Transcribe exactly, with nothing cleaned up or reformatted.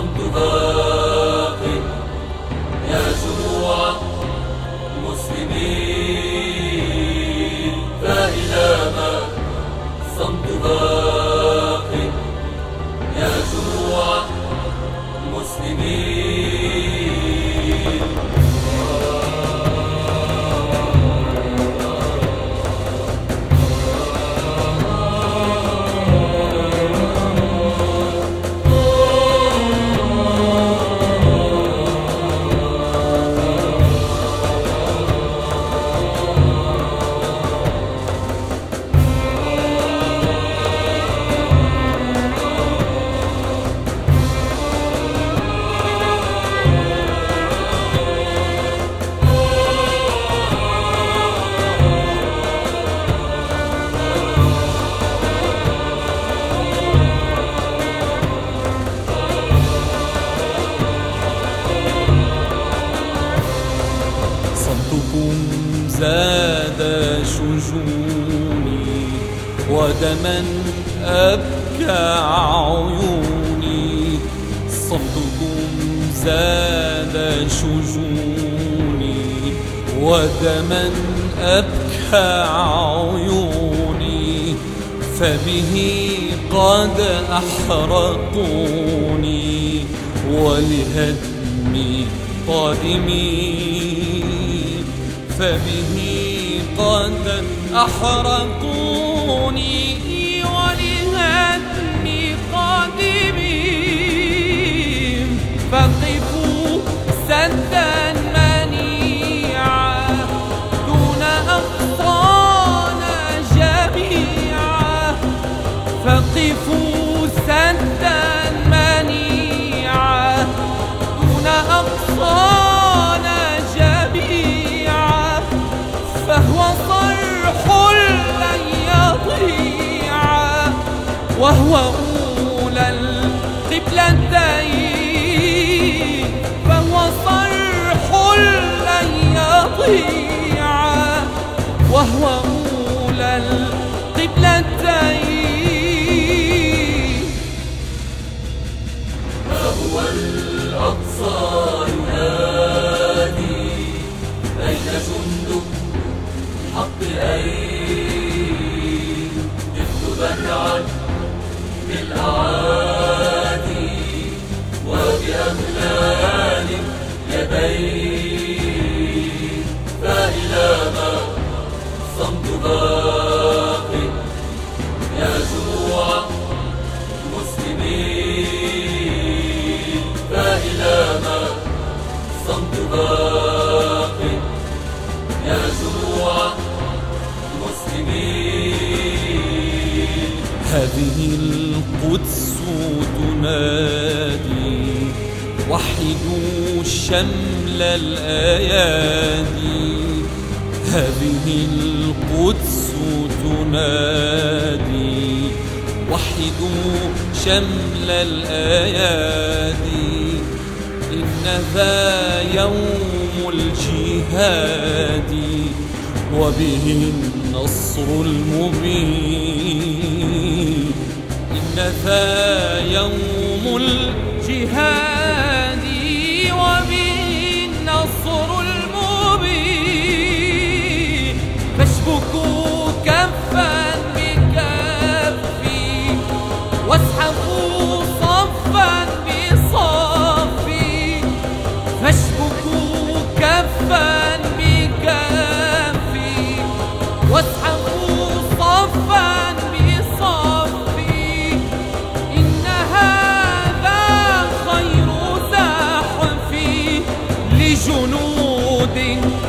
صمت باق يا جموع مسلمين، فإلى ما صمت باق يا جموع مسلمين. صمتكم زاد شجوني ودما أبكى عيوني. صمتكم زاد شجوني ودما أبكى عيوني، فبه قد أحرقوني ولهدم قادمين، فبه قد أحرقوني ولهدم قادمين. فقفوا سدا منيعا دون أقصانا جميعا، فقفوا سدا منيعا دون أقصانا جميعا، فهو صرح لن يضيع وهو أولى القبلتين، فهو صرح لن يضيع وهو أولى القبلتين. فهو الأقصى ينادي أين جند حق أين، جئت برعا بالأعادي وبأغلال يدين، فإلى ما صمت باق يا جموع مسلمين، فإلى ما صمت باق يا جموع مسلمين. هذه القدس تنادي وحدوا شمل الأيادي، هذه القدس تنادي وحدوا شمل الأيادي، إن ذا يوم الجهاد وبه النصر المبين، إن ذا يوم الجهاد وبه النصر المبين. فاشبكوا كفا بكفي واسحقوا صفا بصفي، فاشبكوا كفا بكفي واسحقوا صفا بصفي، إن هذا خير زاحف لجنود